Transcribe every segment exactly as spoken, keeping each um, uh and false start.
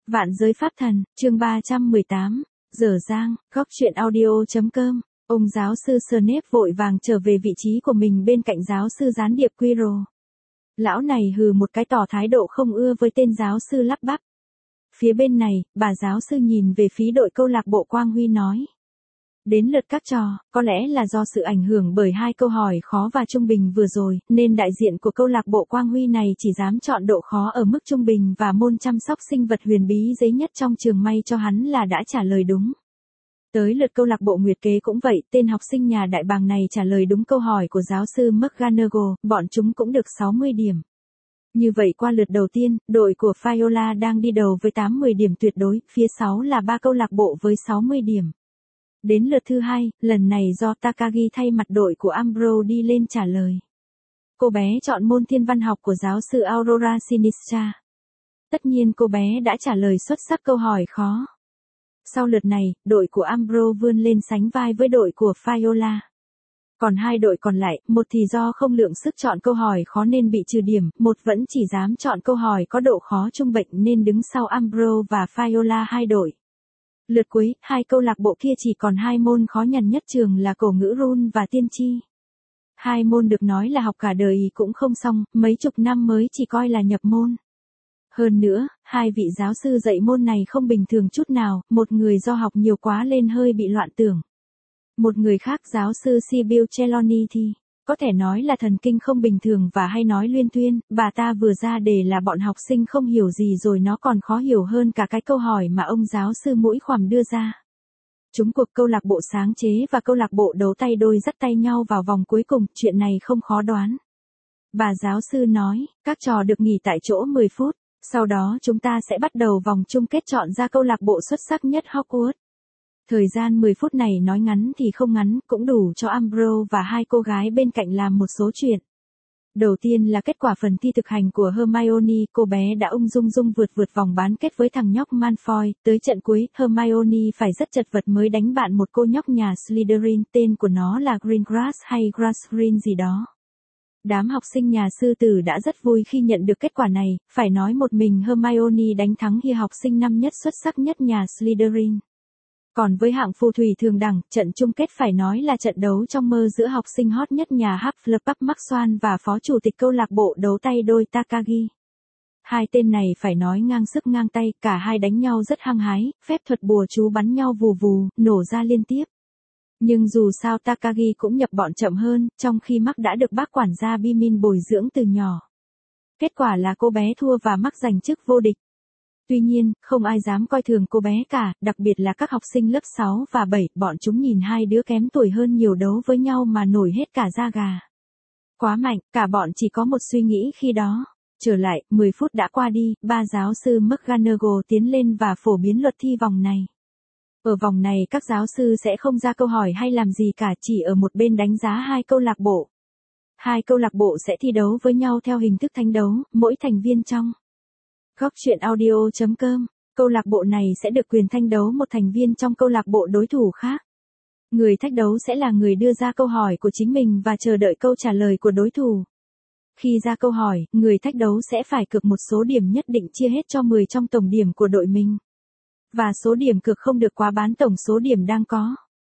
Vạn giới pháp thần, chương ba trăm mười tám, dở dang, góc truyện audio.com. Ông giáo sư Snape vội vàng trở về vị trí của mình bên cạnh giáo sư gián điệp Quirrell. Lão này hừ một cái tỏ thái độ không ưa với tên giáo sư lắp bắp. Phía bên này, bà giáo sư nhìn về phía đội câu lạc bộ Quang Huy nói. Đến lượt các trò, có lẽ là do sự ảnh hưởng bởi hai câu hỏi khó và trung bình vừa rồi, nên đại diện của câu lạc bộ Quang Huy này chỉ dám chọn độ khó ở mức trung bình và môn chăm sóc sinh vật huyền bí dễ nhất trong trường, may cho hắn là đã trả lời đúng. Tới lượt câu lạc bộ Nguyệt Kế cũng vậy, tên học sinh nhà đại bàng này trả lời đúng câu hỏi của giáo sư McGonagall, bọn chúng cũng được sáu mươi điểm. Như vậy qua lượt đầu tiên, đội của Viola đang đi đầu với tám mươi điểm tuyệt đối, phía sau là ba câu lạc bộ với sáu mươi điểm. Đến lượt thứ hai, lần này do Takagi thay mặt đội của Umbro đi lên trả lời. Cô bé chọn môn thiên văn học của giáo sư Aurora Sinistra. Tất nhiên cô bé đã trả lời xuất sắc câu hỏi khó. Sau lượt này, đội của Umbro vươn lên sánh vai với đội của Viola. Còn hai đội còn lại, một thì do không lượng sức chọn câu hỏi khó nên bị trừ điểm, một vẫn chỉ dám chọn câu hỏi có độ khó trung bình nên đứng sau Umbro và Viola hai đội. Lượt cuối, hai câu lạc bộ kia chỉ còn hai môn khó nhằn nhất trường là cổ ngữ run và tiên tri. Hai môn được nói là học cả đời cũng không xong, mấy chục năm mới chỉ coi là nhập môn. Hơn nữa, hai vị giáo sư dạy môn này không bình thường chút nào, một người do học nhiều quá lên hơi bị loạn tưởng. Một người khác giáo sư Sibyl Trelawney thì, có thể nói là thần kinh không bình thường và hay nói luyên thuyên, bà ta vừa ra đề là bọn học sinh không hiểu gì rồi nó còn khó hiểu hơn cả cái câu hỏi mà ông giáo sư mũi khoằm đưa ra. Chúng cuộc câu lạc bộ sáng chế và câu lạc bộ đấu tay đôi dắt tay nhau vào vòng cuối cùng, chuyện này không khó đoán. Bà giáo sư nói, các trò được nghỉ tại chỗ mười phút, sau đó chúng ta sẽ bắt đầu vòng chung kết chọn ra câu lạc bộ xuất sắc nhất Hogwarts. Thời gian mười phút này nói ngắn thì không ngắn, cũng đủ cho Umbro và hai cô gái bên cạnh làm một số chuyện. Đầu tiên là kết quả phần thi thực hành của Hermione, cô bé đã ung dung dung vượt vượt vòng bán kết với thằng nhóc Malfoy, tới trận cuối, Hermione phải rất chật vật mới đánh bại một cô nhóc nhà Slytherin, tên của nó là Greengrass hay Grassgreen gì đó. Đám học sinh nhà sư tử đã rất vui khi nhận được kết quả này, phải nói một mình Hermione đánh thắng hi học sinh năm nhất xuất sắc nhất nhà Slytherin. Còn với hạng phù thủy thường đẳng, trận chung kết phải nói là trận đấu trong mơ giữa học sinh hot nhất nhà Hufflepuff Max Swan và phó chủ tịch câu lạc bộ đấu tay đôi Takagi. Hai tên này phải nói ngang sức ngang tay, cả hai đánh nhau rất hăng hái, phép thuật bùa chú bắn nhau vù vù, nổ ra liên tiếp. Nhưng dù sao Takagi cũng nhập bọn chậm hơn, trong khi Max đã được bác quản gia Bimin bồi dưỡng từ nhỏ. Kết quả là cô bé thua và Max giành chức vô địch. Tuy nhiên, không ai dám coi thường cô bé cả, đặc biệt là các học sinh lớp sáu và bảy, bọn chúng nhìn hai đứa kém tuổi hơn nhiều đấu với nhau mà nổi hết cả da gà. Quá mạnh, cả bọn chỉ có một suy nghĩ khi đó. Trở lại, mười phút đã qua đi, ba giáo sư McGonagall tiến lên và phổ biến luật thi vòng này. Ở vòng này các giáo sư sẽ không ra câu hỏi hay làm gì cả, chỉ ở một bên đánh giá hai câu lạc bộ. Hai câu lạc bộ sẽ thi đấu với nhau theo hình thức thánh đấu, mỗi thành viên trong góc truyện audio.com, câu lạc bộ này sẽ được quyền thanh đấu một thành viên trong câu lạc bộ đối thủ khác. Người thách đấu sẽ là người đưa ra câu hỏi của chính mình và chờ đợi câu trả lời của đối thủ. Khi ra câu hỏi, người thách đấu sẽ phải cược một số điểm nhất định chia hết cho mười trong tổng điểm của đội mình. Và số điểm cược không được quá bán tổng số điểm đang có.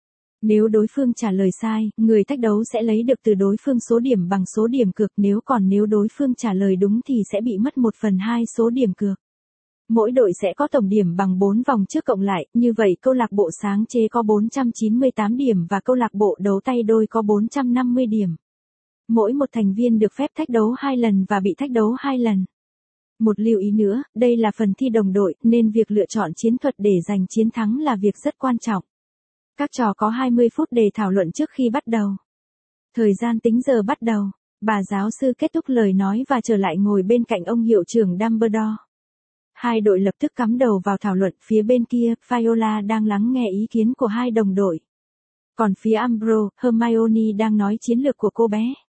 Nếu đối phương trả lời sai, người thách đấu sẽ lấy được từ đối phương số điểm bằng số điểm cược, nếu còn nếu đối phương trả lời đúng thì sẽ bị mất một phần hai số điểm cược. Mỗi đội sẽ có tổng điểm bằng bốn vòng trước cộng lại, như vậy câu lạc bộ sáng chế có bốn trăm chín mươi tám điểm và câu lạc bộ đấu tay đôi có bốn trăm năm mươi điểm. Mỗi một thành viên được phép thách đấu hai lần và bị thách đấu hai lần. Một lưu ý nữa, đây là phần thi đồng đội, nên việc lựa chọn chiến thuật để giành chiến thắng là việc rất quan trọng. Các trò có hai mươi phút để thảo luận trước khi bắt đầu. Thời gian tính giờ bắt đầu. Bà giáo sư kết thúc lời nói và trở lại ngồi bên cạnh ông hiệu trưởng Dumbledore. Hai đội lập tức cắm đầu vào thảo luận, phía bên kia, Viola đang lắng nghe ý kiến của hai đồng đội. Còn phía Umbro, Hermione đang nói chiến lược của cô bé.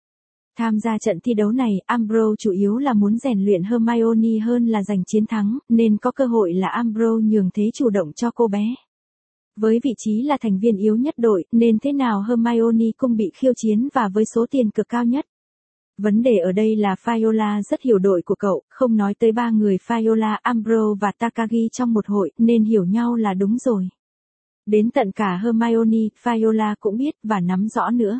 Tham gia trận thi đấu này, Umbro chủ yếu là muốn rèn luyện Hermione hơn là giành chiến thắng, nên có cơ hội là Umbro nhường thế chủ động cho cô bé. Với vị trí là thành viên yếu nhất đội, nên thế nào Hermione cũng bị khiêu chiến và với số tiền cực cao nhất. Vấn đề ở đây là Viola rất hiểu đội của cậu, không nói tới ba người Viola, Umbro và Takagi trong một hội, nên hiểu nhau là đúng rồi. Đến tận cả Hermione, Viola cũng biết và nắm rõ nữa.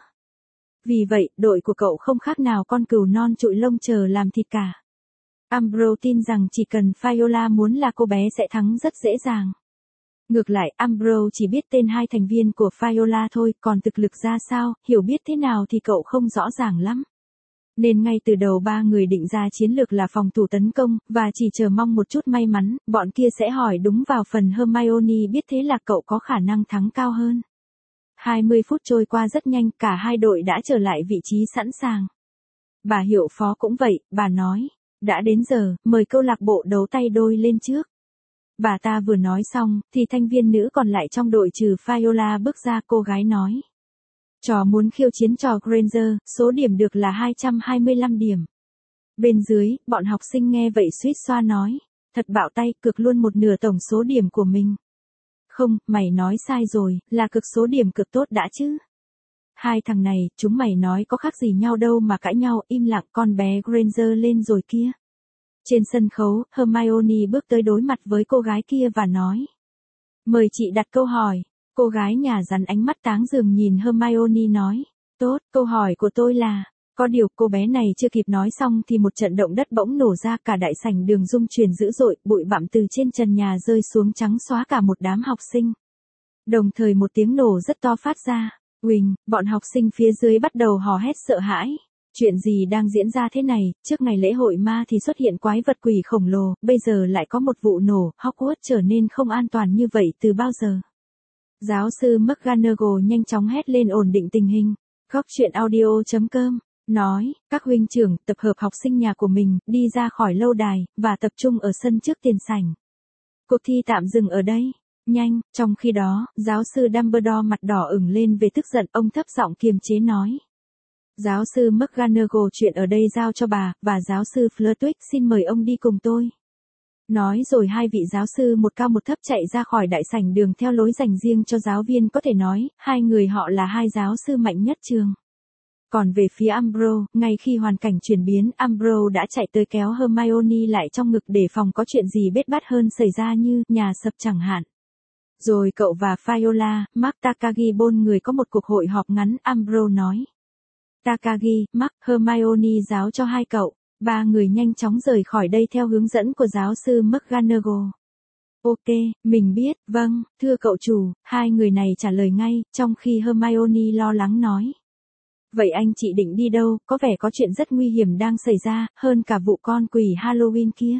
Vì vậy, đội của cậu không khác nào con cừu non trụi lông chờ làm thịt cả. Umbro tin rằng chỉ cần Viola muốn là cô bé sẽ thắng rất dễ dàng. Ngược lại, Umbro chỉ biết tên hai thành viên của Viola thôi, còn thực lực ra sao, hiểu biết thế nào thì cậu không rõ ràng lắm. Nên ngay từ đầu ba người định ra chiến lược là phòng thủ tấn công, và chỉ chờ mong một chút may mắn, bọn kia sẽ hỏi đúng vào phần Hermione biết thế là cậu có khả năng thắng cao hơn. hai mươi phút trôi qua rất nhanh, cả hai đội đã trở lại vị trí sẵn sàng. Bà hiệu phó cũng vậy, bà nói, đã đến giờ, mời câu lạc bộ đấu tay đôi lên trước. Bà ta vừa nói xong, thì thành viên nữ còn lại trong đội trừ Viola bước ra, cô gái nói. Trò muốn khiêu chiến trò Granger, số điểm được là hai trăm hai mươi lăm điểm. Bên dưới, bọn học sinh nghe vậy suýt xoa nói. Thật bạo tay, cực luôn một nửa tổng số điểm của mình. Không, mày nói sai rồi, là cực số điểm cực tốt đã chứ. Hai thằng này, chúng mày nói có khác gì nhau đâu mà cãi nhau, im lặng, con bé Granger lên rồi kia. Trên sân khấu, Hermione bước tới đối mặt với cô gái kia và nói. Mời chị đặt câu hỏi. Cô gái nhà rắn ánh mắt táng giường nhìn Hermione nói. Tốt, câu hỏi của tôi là. Có điều cô bé này chưa kịp nói xong thì một trận động đất bỗng nổ ra, cả đại sảnh đường rung chuyển dữ dội, bụi bặm từ trên trần nhà rơi xuống trắng xóa cả một đám học sinh. Đồng thời một tiếng nổ rất to phát ra. Uỳnh, bọn học sinh phía dưới bắt đầu hò hét sợ hãi. Chuyện gì đang diễn ra thế này, trước ngày lễ hội ma thì xuất hiện quái vật quỷ khổng lồ, bây giờ lại có một vụ nổ, Hogwarts trở nên không an toàn như vậy từ bao giờ. Giáo sư McGonagall nhanh chóng hét lên ổn định tình hình. Góc truyện audio chấm com nói, các huynh trưởng tập hợp học sinh nhà của mình, đi ra khỏi lâu đài, và tập trung ở sân trước tiền sảnh. Cuộc thi tạm dừng ở đây. Nhanh, trong khi đó, giáo sư Dumbledore mặt đỏ ửng lên về tức giận, ông thấp giọng kiềm chế nói. Giáo sư McGonagall, chuyện ở đây giao cho bà, và giáo sư Flitwick xin mời ông đi cùng tôi. Nói rồi hai vị giáo sư một cao một thấp chạy ra khỏi đại sảnh đường theo lối dành riêng cho giáo viên, có thể nói, hai người họ là hai giáo sư mạnh nhất trường. Còn về phía Umbro, ngay khi hoàn cảnh chuyển biến, Umbro đã chạy tới kéo Hermione lại trong ngực để phòng có chuyện gì bết bát hơn xảy ra như nhà sập chẳng hạn. Rồi cậu và Viola, Mark, Takagi bốn người có một cuộc hội họp ngắn, Umbro nói. Takagi, Mark, Hermione giáo cho hai cậu. Ba người nhanh chóng rời khỏi đây theo hướng dẫn của giáo sư McGonagall. Ok, mình biết, vâng, thưa cậu chủ, hai người này trả lời ngay, trong khi Hermione lo lắng nói. Vậy anh chị định đi đâu, có vẻ có chuyện rất nguy hiểm đang xảy ra, hơn cả vụ con quỷ Halloween kia.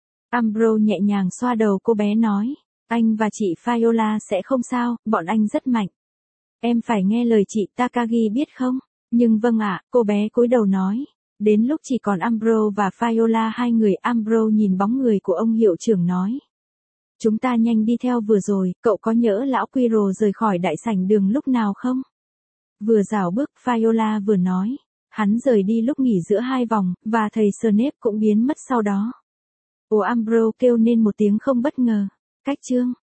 Umbro nhẹ nhàng xoa đầu cô bé nói, anh và chị Viola sẽ không sao, bọn anh rất mạnh. Em phải nghe lời chị, Takagi biết không? Nhưng vâng ạ, cô bé cúi đầu nói. Đến lúc chỉ còn Umbro và Viola hai người, Umbro nhìn bóng người của ông hiệu trưởng nói. Chúng ta nhanh đi theo vừa rồi, cậu có nhớ lão Quirrell rời khỏi đại sảnh đường lúc nào không? Vừa rảo bước, Viola vừa nói. Hắn rời đi lúc nghỉ giữa hai vòng, và thầy Snape cũng biến mất sau đó. Ồ, Umbro kêu nên một tiếng không bất ngờ. Cách chương.